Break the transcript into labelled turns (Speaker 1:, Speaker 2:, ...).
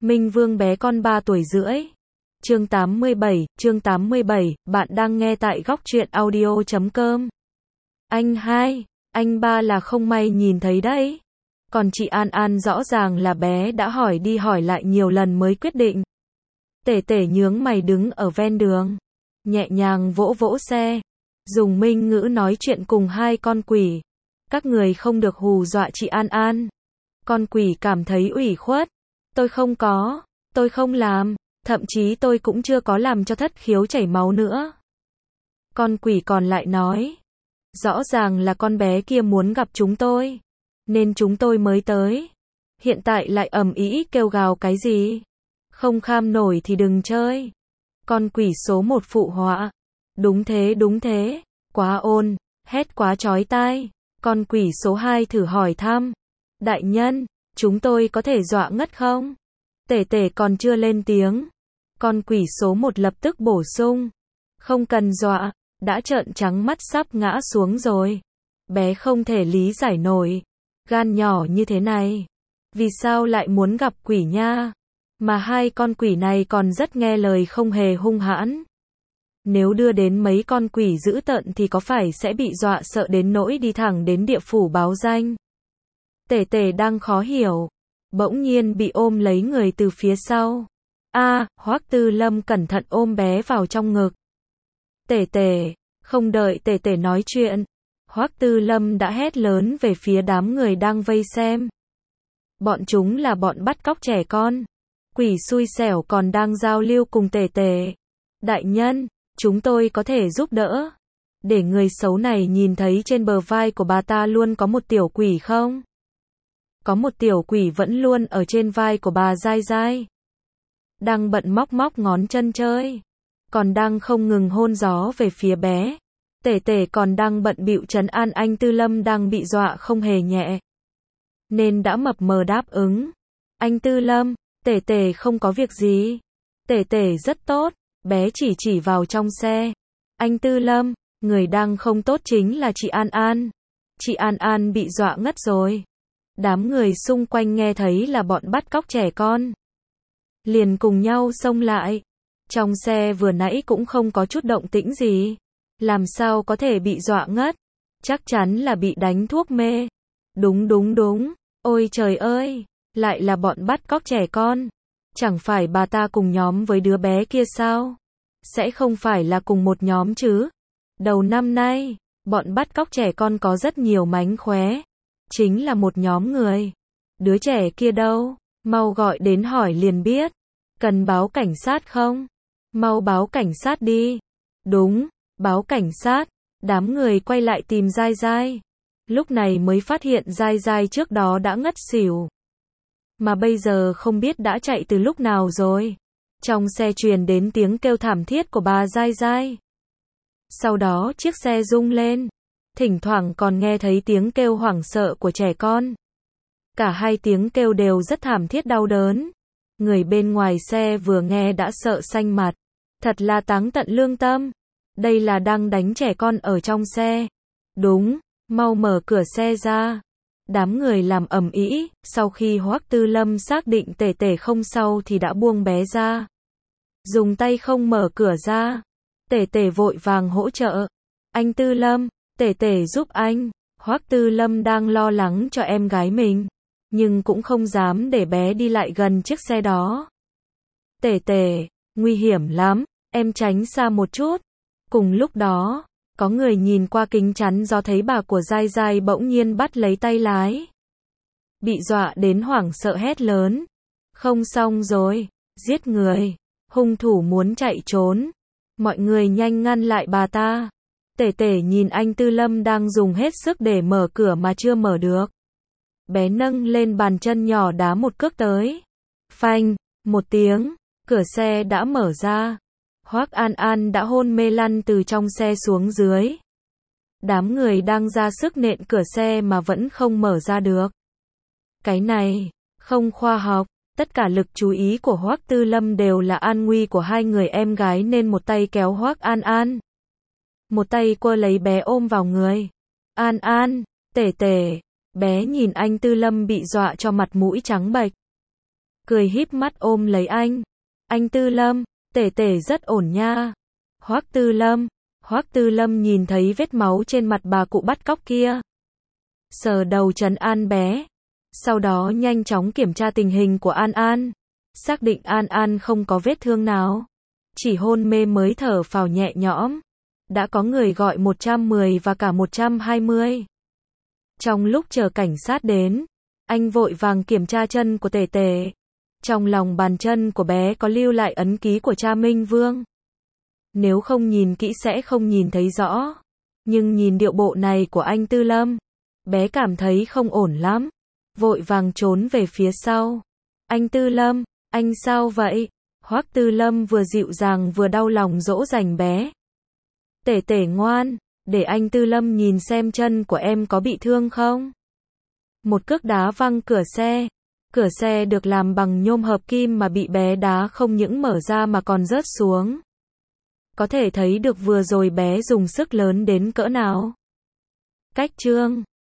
Speaker 1: Minh Vương bé con 3 tuổi rưỡi. Chương 87, bạn đang nghe tại góc truyện audio.com. Anh hai, anh ba là không may nhìn thấy đấy. Còn chị An An rõ ràng là bé đã hỏi đi hỏi lại nhiều lần mới quyết định. Tể tể nhướng mày đứng ở ven đường, nhẹ nhàng vỗ vỗ xe, dùng Minh ngữ nói chuyện cùng hai con quỷ. Các người không được hù dọa chị An An. Con quỷ cảm thấy ủy khuất. Tôi không làm, thậm chí tôi cũng chưa có làm cho thất khiếu chảy máu nữa. Con quỷ còn lại nói, rõ ràng là con bé kia muốn gặp chúng tôi, nên chúng tôi mới tới. Hiện tại lại ầm ĩ kêu gào cái gì? Không kham nổi thì đừng chơi. Con quỷ số 1 phụ họa. Đúng thế, quá ồn, hét quá chói tai. Con quỷ số 2 thử hỏi thăm. Đại nhân, chúng tôi có thể dọa ngất không? Tể tể còn chưa lên tiếng. Con quỷ số 1 lập tức bổ sung. Không cần dọa, đã trợn trắng mắt sắp ngã xuống rồi. Bé không thể lý giải nổi. Gan nhỏ như thế này, vì sao lại muốn gặp quỷ nha? Mà hai con quỷ này còn rất nghe lời, không hề hung hãn. Nếu đưa đến mấy con quỷ dữ tợn thì có phải sẽ bị dọa sợ đến nỗi đi thẳng đến địa phủ báo danh? Tể tể đang khó hiểu, bỗng nhiên bị ôm lấy người từ phía sau. Hoắc Tư Lâm cẩn thận ôm bé vào trong ngực. Tể tể, không đợi tể tể nói chuyện, Hoắc Tư Lâm đã hét lớn về phía đám người đang vây xem. Bọn chúng là bọn bắt cóc trẻ con. Quỷ xui xẻo còn đang giao lưu cùng tể tể. Đại nhân, chúng tôi có thể giúp đỡ. Để người xấu này nhìn thấy trên bờ vai của bà ta luôn có một tiểu quỷ không? Có một tiểu quỷ vẫn luôn ở trên vai của bà dai dai. Đang bận móc móc ngón chân chơi. Còn đang không ngừng hôn gió về phía bé. Tể tể còn đang bận bịu trấn an anh Tư Lâm đang bị dọa không hề nhẹ. Nên đã mập mờ đáp ứng. Anh Tư Lâm, tể tể không có việc gì. Tể tể rất tốt. Bé chỉ vào trong xe. Anh Tư Lâm, người đang không tốt chính là chị An An. Chị An An bị dọa ngất rồi. Đám người xung quanh nghe thấy là bọn bắt cóc trẻ con, liền cùng nhau xông lại. Trong xe vừa nãy cũng không có chút động tĩnh gì. Làm sao có thể bị dọa ngất? Chắc chắn là bị đánh thuốc mê. Đúng. Ôi trời ơi, lại là bọn bắt cóc trẻ con. Chẳng phải bà ta cùng nhóm với đứa bé kia sao? Sẽ không phải là cùng một nhóm chứ? Đầu năm nay, bọn bắt cóc trẻ con có rất nhiều mánh khóe. Chính là một nhóm người. Đứa trẻ kia đâu? Mau gọi đến hỏi liền biết. Cần báo cảnh sát không? Mau báo cảnh sát đi. Đúng, báo cảnh sát. Đám người quay lại tìm Dai Dai. Lúc này mới phát hiện Dai Dai trước đó đã ngất xỉu. Mà bây giờ không biết đã chạy từ lúc nào rồi. Trong xe truyền đến tiếng kêu thảm thiết của bà Dai Dai. Sau đó chiếc xe rung lên. Thỉnh thoảng còn nghe thấy tiếng kêu hoảng sợ của trẻ con. Cả hai tiếng kêu đều rất thảm thiết đau đớn. Người bên ngoài xe vừa nghe đã sợ xanh mặt. Thật là táng tận lương tâm. Đây là đang đánh trẻ con ở trong xe. Đúng, mau mở cửa xe ra. Đám người làm ầm ĩ. Sau khi Hoắc Tư Lâm xác định tể tể không sao thì đã buông bé ra. Dùng tay không mở cửa ra. Tể tể vội vàng hỗ trợ. Anh Tư Lâm, tể tể giúp anh. Hoắc Tư Lâm đang lo lắng cho em gái mình, nhưng cũng không dám để bé đi lại gần chiếc xe đó. Tể tể, nguy hiểm lắm, em tránh xa một chút. Cùng lúc đó, có người nhìn qua kính chắn gió thấy bà của Dai Dai bỗng nhiên bắt lấy tay lái. Bị dọa đến hoảng sợ hét lớn. Không xong rồi, giết người, hung thủ muốn chạy trốn. Mọi người nhanh ngăn lại bà ta. Tể tể nhìn anh Tư Lâm đang dùng hết sức để mở cửa mà chưa mở được. Bé nâng lên bàn chân nhỏ đá một cước tới. Phanh, một tiếng, cửa xe đã mở ra. Hoắc An An đã hôn mê lăn từ trong xe xuống dưới. Đám người đang ra sức nện cửa xe mà vẫn không mở ra được. Cái này, không khoa học. Tất cả lực chú ý của Hoắc Tư Lâm đều là an nguy của hai người em gái nên một tay kéo Hoắc An An. Một tay quơ lấy bé ôm vào người. An An, tể tể. Bé nhìn anh Tư Lâm bị dọa cho mặt mũi trắng bệch. cười híp mắt ôm lấy anh. Anh Tư Lâm, Tể Tể rất ổn nha. Hoắc Tư Lâm nhìn thấy vết máu trên mặt bà cụ bắt cóc kia. Sờ đầu trấn an bé. Sau đó nhanh chóng kiểm tra tình hình của An An. Xác định An An không có vết thương nào. Chỉ hôn mê mới thở phào nhẹ nhõm. Đã có người gọi 110 và cả 120. Trong lúc chờ cảnh sát đến, anh vội vàng kiểm tra chân của Tể Tể. Trong lòng bàn chân của bé có lưu lại ấn ký của cha Minh Vương. Nếu không nhìn kỹ sẽ không nhìn thấy rõ. Nhưng nhìn điệu bộ này của anh Tư Lâm, bé cảm thấy không ổn lắm. Vội vàng trốn về phía sau. Anh Tư Lâm, anh sao vậy? Hoắc Tư Lâm vừa dịu dàng vừa đau lòng dỗ dành bé. Tể Tể ngoan, để anh Tư Lâm nhìn xem chân của em có bị thương không? Một cước đá văng cửa xe. Cửa xe được làm bằng nhôm hợp kim mà bị bé đá không những mở ra mà còn rớt xuống. Có thể thấy được vừa rồi bé dùng sức lớn đến cỡ nào. Cách chương